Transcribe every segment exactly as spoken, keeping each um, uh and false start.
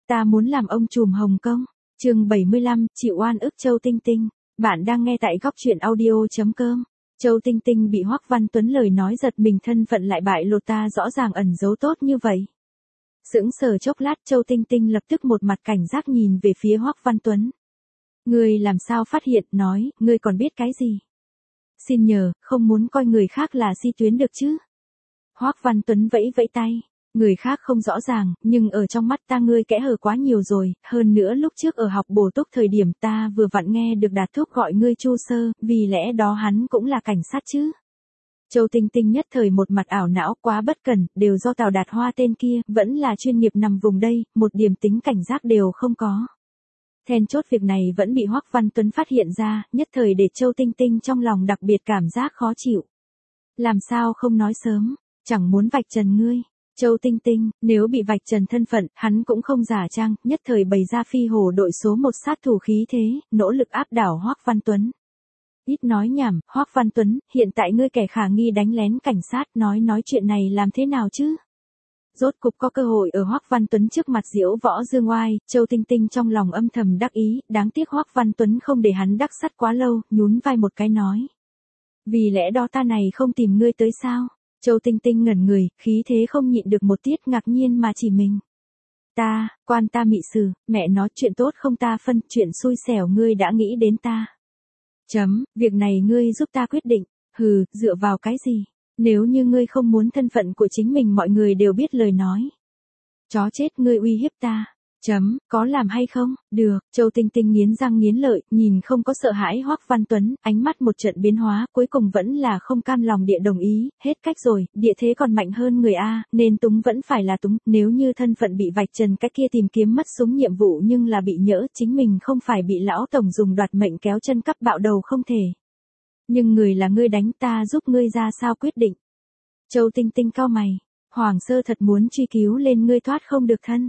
ta muốn làm ông trùm Hồng Kông. Chương bảy mươi lăm, chịu oan ức Châu Tinh Tinh. Bạn đang nghe tại góc truyện audio chấm com. Châu Tinh Tinh bị Hoắc Văn Tuấn lời nói giật mình, thân phận lại bại lộ, ta rõ ràng ẩn giấu tốt như vậy. Sững sờ chốc lát, Châu Tinh Tinh lập tức một mặt cảnh giác nhìn về phía Hoắc Văn Tuấn. Ngươi làm sao phát hiện, nói, ngươi còn biết cái gì? Xin nhờ, không muốn coi người khác là si tuyến được chứ? Hoắc Văn Tuấn vẫy vẫy tay. Người khác không rõ ràng, nhưng ở trong mắt ta ngươi kẽ hở quá nhiều rồi, hơn nữa lúc trước ở học bổ túc thời điểm ta vừa vặn nghe được Đạt Thúc gọi ngươi Chu Sơ, vì lẽ đó hắn cũng là cảnh sát chứ. Châu Tinh Tinh nhất thời một mặt ảo não, quá bất cẩn, đều do Tào Đạt Hoa tên kia, vẫn là chuyên nghiệp nằm vùng đây, một điểm tính cảnh giác đều không có. Then chốt việc này vẫn bị Hoắc Văn Tuấn phát hiện ra, nhất thời để Châu Tinh Tinh trong lòng đặc biệt cảm giác khó chịu. Làm sao không nói sớm, chẳng muốn vạch trần ngươi. Châu Tinh Tinh, nếu bị vạch trần thân phận, hắn cũng không giả trang, nhất thời bày ra phi hồ đội số một sát thủ khí thế, nỗ lực áp đảo Hoắc Văn Tuấn. Ít nói nhảm, Hoắc Văn Tuấn, hiện tại ngươi kẻ khả nghi đánh lén cảnh sát, nói nói chuyện này làm thế nào chứ? Rốt cục có cơ hội ở Hoắc Văn Tuấn trước mặt diễu võ dương oai, Châu Tinh Tinh trong lòng âm thầm đắc ý, đáng tiếc Hoắc Văn Tuấn không để hắn đắc sắt quá lâu, nhún vai một cái nói. Vì lẽ đó ta này không tìm ngươi tới sao? Châu Tinh Tinh ngẩn người, khí thế không nhịn được một tiết ngạc nhiên mà chỉ mình. Ta, quan ta mị sử, mẹ nói chuyện tốt không ta phân, chuyện xui xẻo ngươi đã nghĩ đến ta. Chấm, việc này ngươi giúp ta quyết định, hừ, dựa vào cái gì? Nếu như ngươi không muốn thân phận của chính mình mọi người đều biết lời nói. Chó chết, ngươi uy hiếp ta. Chấm, có làm hay không? Được, Châu Tinh Tinh nghiến răng nghiến lợi, nhìn không có sợ hãi Hoắc Văn Tuấn, ánh mắt một trận biến hóa, cuối cùng vẫn là không cam lòng địa đồng ý, hết cách rồi, địa thế còn mạnh hơn người A, nên túng vẫn phải là túng, nếu như thân phận bị vạch trần cái kia tìm kiếm mất súng nhiệm vụ nhưng là bị nhỡ, chính mình không phải bị lão tổng dùng đoạt mệnh kéo chân cắp bạo đầu không thể. Nhưng người là ngươi đánh, ta giúp ngươi ra sao quyết định? Châu Tinh Tinh cau mày, Hoàng Sơ thật muốn truy cứu lên ngươi thoát không được thân.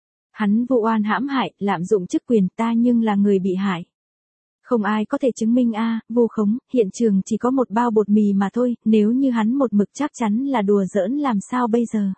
Hắn vụ oan hãm hại, lạm dụng chức quyền, ta nhưng là người bị hại. Không ai có thể chứng minh a, vu khống, hiện trường chỉ có một bao bột mì mà thôi, nếu như hắn một mực chắc chắn là đùa giỡn làm sao bây giờ?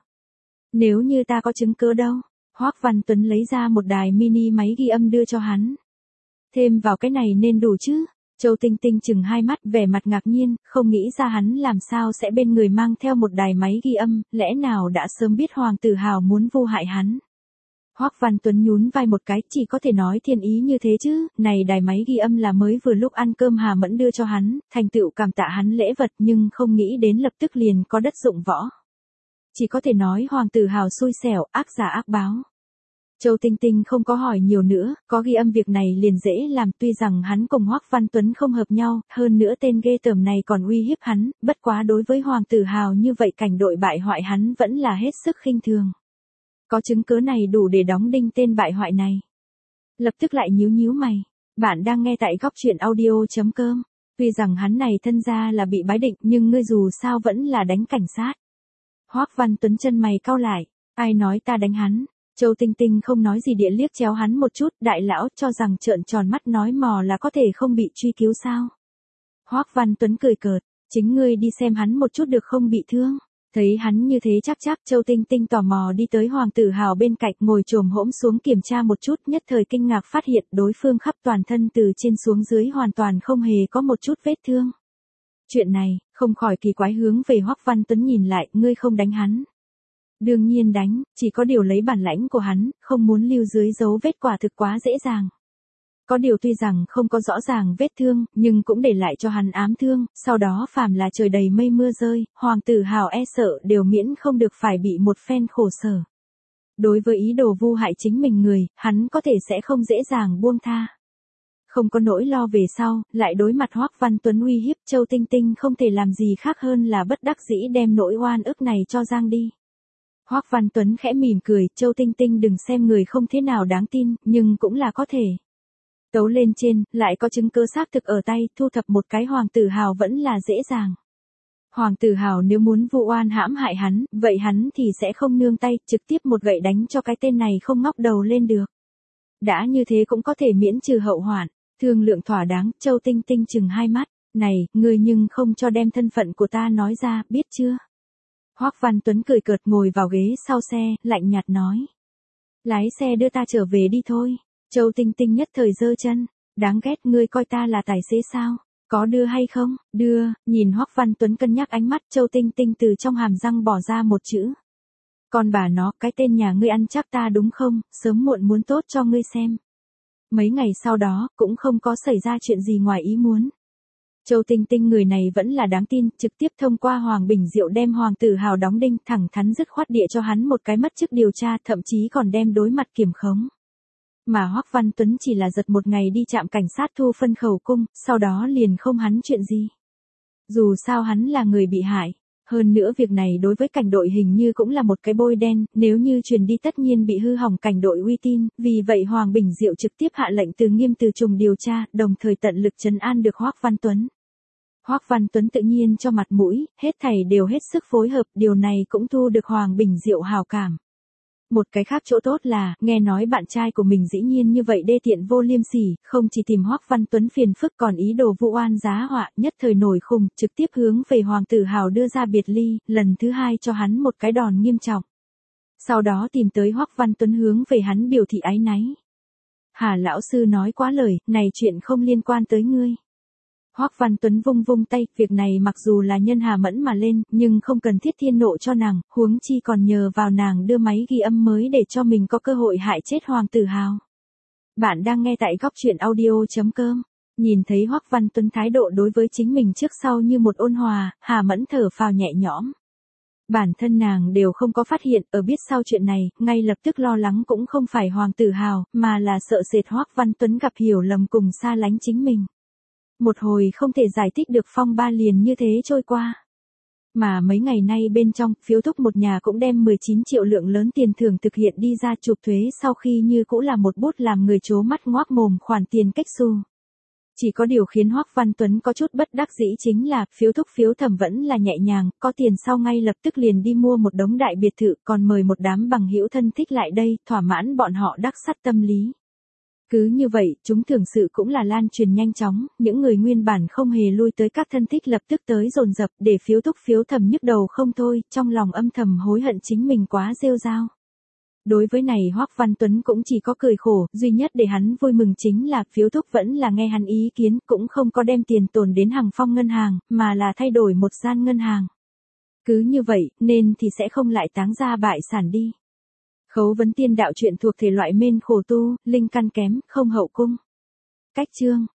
Nếu như ta có chứng cứ đâu? Hoắc Văn Tuấn lấy ra một đài mini máy ghi âm đưa cho hắn. Thêm vào cái này nên đủ chứ? Châu Tinh Tinh chừng hai mắt, vẻ mặt ngạc nhiên, không nghĩ ra hắn làm sao sẽ bên người mang theo một đài máy ghi âm, lẽ nào đã sớm biết Hoàng Tử Hào muốn vu hại hắn? Hoắc Văn Tuấn nhún vai một cái, chỉ có thể nói thiên ý như thế chứ, này đài máy ghi âm là mới vừa lúc ăn cơm Hà Mẫn đưa cho hắn, thành tựu cảm tạ hắn lễ vật nhưng không nghĩ đến lập tức liền có đất dụng võ. Chỉ có thể nói Hoàng Tử Hào xui xẻo, ác giả ác báo. Châu Tinh Tinh không có hỏi nhiều nữa, có ghi âm việc này liền dễ làm, tuy rằng hắn cùng Hoắc Văn Tuấn không hợp nhau, hơn nữa tên ghê tởm này còn uy hiếp hắn, bất quá đối với Hoàng Tử Hào như vậy cảnh đội bại hoại hắn vẫn là hết sức khinh thường. Có chứng cứ này đủ để đóng đinh tên bại hoại này. Lập tức lại nhíu nhíu mày. Bạn đang nghe tại góc truyện audio chấm com. Tuy rằng hắn này thân ra là bị bái định nhưng ngươi dù sao vẫn là đánh cảnh sát. Hoắc Văn Tuấn chân mày cau lại. Ai nói ta đánh hắn? Châu Tinh Tinh không nói gì địa liếc chéo hắn một chút. Đại lão cho rằng trợn tròn mắt nói mò là có thể không bị truy cứu sao? Hoắc Văn Tuấn cười cợt. Chính ngươi đi xem hắn một chút được không bị thương? Thấy hắn như thế chắc chắc, Châu Tinh Tinh tò mò đi tới Hoàng Tử Hào bên cạnh, ngồi chồm hỗn xuống kiểm tra một chút, nhất thời kinh ngạc phát hiện đối phương khắp toàn thân từ trên xuống dưới hoàn toàn không hề có một chút vết thương. Chuyện này, không khỏi kỳ quái hướng về Hoắc Văn Tuấn nhìn lại, ngươi không đánh hắn. Đương nhiên đánh, chỉ có điều lấy bản lãnh của hắn, không muốn lưu dưới dấu vết quả thực quá dễ dàng. Có điều tuy rằng không có rõ ràng vết thương, nhưng cũng để lại cho hắn ám thương, sau đó phàm là trời đầy mây mưa rơi, Hoàng Tử Hào e sợ đều miễn không được phải bị một phen khổ sở. Đối với ý đồ vu hại chính mình người, hắn có thể sẽ không dễ dàng buông tha. Không có nỗi lo về sau, lại đối mặt Hoắc Văn Tuấn uy hiếp, Châu Tinh Tinh không thể làm gì khác hơn là bất đắc dĩ đem nỗi oan ức này cho giang đi. Hoắc Văn Tuấn khẽ mỉm cười, Châu Tinh Tinh đừng xem người không thế nào đáng tin, nhưng cũng là có thể. Tấu lên trên, lại có chứng cứ xác thực ở tay, thu thập một cái Hoàng Tử Hào vẫn là dễ dàng. Hoàng Tử Hào nếu muốn vu oan hãm hại hắn, vậy hắn thì sẽ không nương tay, trực tiếp một gậy đánh cho cái tên này không ngóc đầu lên được. Đã như thế cũng có thể miễn trừ hậu hoạn, thương lượng thỏa đáng, Châu Tinh Tinh chừng hai mắt, này, ngươi nhưng không cho đem thân phận của ta nói ra, biết chưa? Hoắc Văn Tuấn cười cợt ngồi vào ghế sau xe, lạnh nhạt nói. Lái xe đưa ta trở về đi thôi. Châu Tinh Tinh nhất thời giơ chân. Đáng ghét, ngươi coi ta là tài xế sao? Có đưa hay không? Đưa. Nhìn Hoắc Văn Tuấn cân nhắc ánh mắt, Châu Tinh Tinh từ trong hàm răng bỏ ra một chữ. Con bà nó, cái tên nhà ngươi ăn chắc ta đúng không? Sớm muộn muốn tốt cho ngươi xem. Mấy ngày sau đó, cũng không có xảy ra chuyện gì ngoài ý muốn. Châu Tinh Tinh người này vẫn là đáng tin, trực tiếp thông qua Hoàng Bình Diệu đem Hoàng Tử Hào đóng đinh, thẳng thắn dứt khoát địa cho hắn một cái mất chức điều tra, thậm chí còn đem đối mặt kiểm khống. Mà Hoắc Văn Tuấn chỉ là giật một ngày đi trạm cảnh sát thu phân khẩu cung, sau đó liền không hắn chuyện gì. Dù sao hắn là người bị hại. Hơn nữa việc này đối với cảnh đội hình như cũng là một cái bôi đen, nếu như truyền đi tất nhiên bị hư hỏng cảnh đội uy tín, vì vậy Hoàng Bình Diệu trực tiếp hạ lệnh từ nghiêm từ trùng điều tra, đồng thời tận lực trấn an được Hoắc Văn Tuấn. Hoắc Văn Tuấn tự nhiên cho mặt mũi, hết thảy đều hết sức phối hợp, điều này cũng thu được Hoàng Bình Diệu hào cảm. Một cái khác chỗ tốt là, nghe nói bạn trai của mình dĩ nhiên như vậy đê tiện vô liêm sỉ, không chỉ tìm Hoắc Văn Tuấn phiền phức còn ý đồ vụ oan giá họa, nhất thời nổi khùng, trực tiếp hướng về Hoàng Tử Hào đưa ra biệt ly, lần thứ hai cho hắn một cái đòn nghiêm trọng. Sau đó tìm tới Hoắc Văn Tuấn hướng về hắn biểu thị áy náy. Hà lão sư nói quá lời, này chuyện không liên quan tới ngươi. Hoắc Văn Tuấn vung vung tay, việc này mặc dù là nhân Hà Mẫn mà lên, nhưng không cần thiết thiên nộ cho nàng, huống chi còn nhờ vào nàng đưa máy ghi âm mới để cho mình có cơ hội hại chết Hoàng Tử Hào. Bạn đang nghe tại góc truyện audio.com. Nhìn thấy Hoắc Văn Tuấn thái độ đối với chính mình trước sau như một ôn hòa, Hà Mẫn thở phào nhẹ nhõm. Bản thân nàng đều không có phát hiện, ở biết sau chuyện này, ngay lập tức lo lắng cũng không phải Hoàng Tử Hào, mà là sợ sệt Hoắc Văn Tuấn gặp hiểu lầm cùng xa lánh chính mình. Một hồi không thể giải thích được phong ba liền như thế trôi qua. Mà mấy ngày nay bên trong, phiếu thúc một nhà cũng đem mười chín triệu lượng lớn tiền thưởng thực hiện đi ra chụp thuế sau khi như cũ là một bút làm người trố mắt ngoác mồm khoản tiền cách xu. Chỉ có điều khiến Hoắc Văn Tuấn có chút bất đắc dĩ chính là, phiếu thúc phiếu thẩm vẫn là nhẹ nhàng, có tiền sau ngay lập tức liền đi mua một đống đại biệt thự, còn mời một đám bằng hữu thân thích lại đây, thỏa mãn bọn họ đắc sắt tâm lý. Cứ như vậy, chúng thường sự cũng là lan truyền nhanh chóng, những người nguyên bản không hề lui tới các thân thích lập tức tới dồn dập để phiếu thúc phiếu thẩm nhức đầu không thôi, trong lòng âm thầm hối hận chính mình quá rêu rao. Đối với này Hoắc Văn Tuấn cũng chỉ có cười khổ, duy nhất để hắn vui mừng chính là phiếu thúc vẫn là nghe hắn ý kiến, cũng không có đem tiền tồn đến Hằng Phong ngân hàng, mà là thay đổi một gian ngân hàng. Cứ như vậy, nên thì sẽ không lại táng ra bại sản đi. Khấu vấn tiên đạo truyện thuộc thể loại mên khổ tu, linh căn kém, không hậu cung. Cách chương